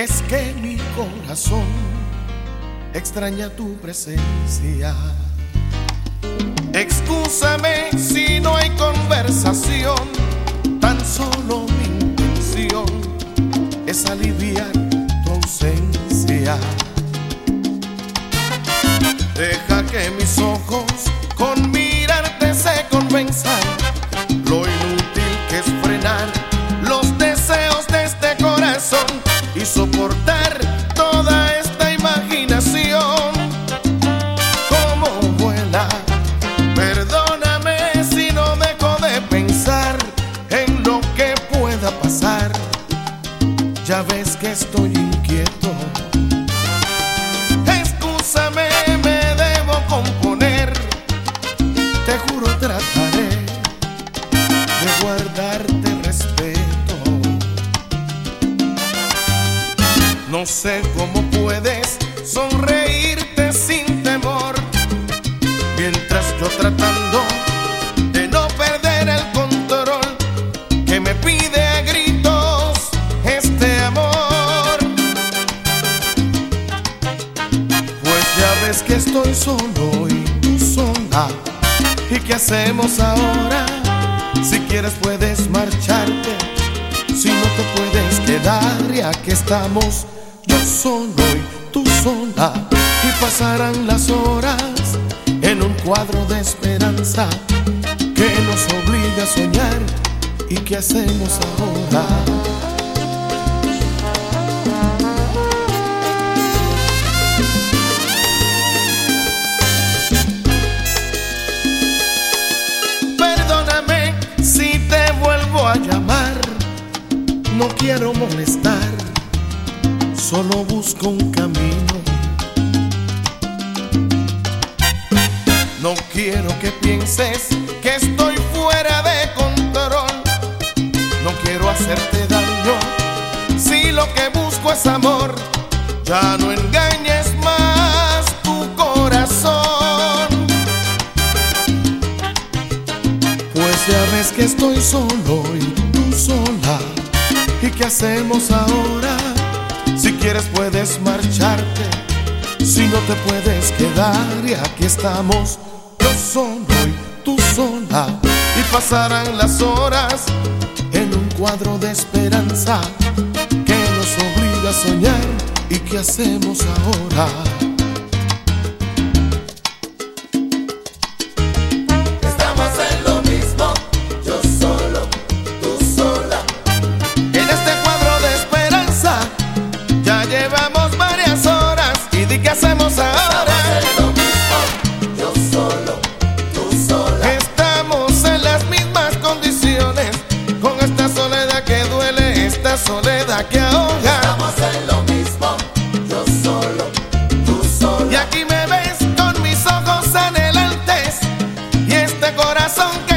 Es que mi corazón extraña tu presencia. Excúsame si no hay conversación, tan solo mi intención es aliviar tu ausencia. Deja que mis ojos con mirarte se convenzan lo inútil que es frenar los deseos de este corazón y soportar toda esta imaginación. Como vuela, perdóname si no dejo de pensar en lo que pueda pasar. Ya ves que estoy inquieto. Excúsame, me debo componer. Te juro trataré de guardarte respeto. No sé cómo puedes sonreírte sin temor, mientras yo tratando de no perder el control que me pide a gritos este amor. Pues ya ves que estoy solo y tú sola. ¿Y qué hacemos ahora? Si quieres puedes marcharte, si no te puedes quedar, y aquí estamos yo solo y tú sola. Y pasarán las horas en un cuadro de esperanza que nos obliga a soñar. ¿Y qué hacemos ahora? Perdóname si te vuelvo a llamar, no quiero molestar, solo busco un camino. No quiero que pienses que estoy fuera de control. No quiero hacerte daño. Si lo que busco es amor, ya no engañes más tu corazón. Pues ya ves que estoy solo y tú sola. ¿Y qué hacemos ahora? Si quieres puedes marcharte, si no te puedes quedar, y aquí estamos yo solo y tú sola. Y pasarán las horas en un cuadro de esperanza que nos obliga a soñar. ¿Y qué hacemos ahora? Llevamos varias horas y di qué hacemos ahora. Estamos en lo mismo, yo solo, tú sola. Estamos en las mismas condiciones, con esta soledad que duele, esta soledad que ahoga. Estamos en lo mismo, yo solo, tú sola. Y aquí me ves con mis ojos anhelantes y este corazón que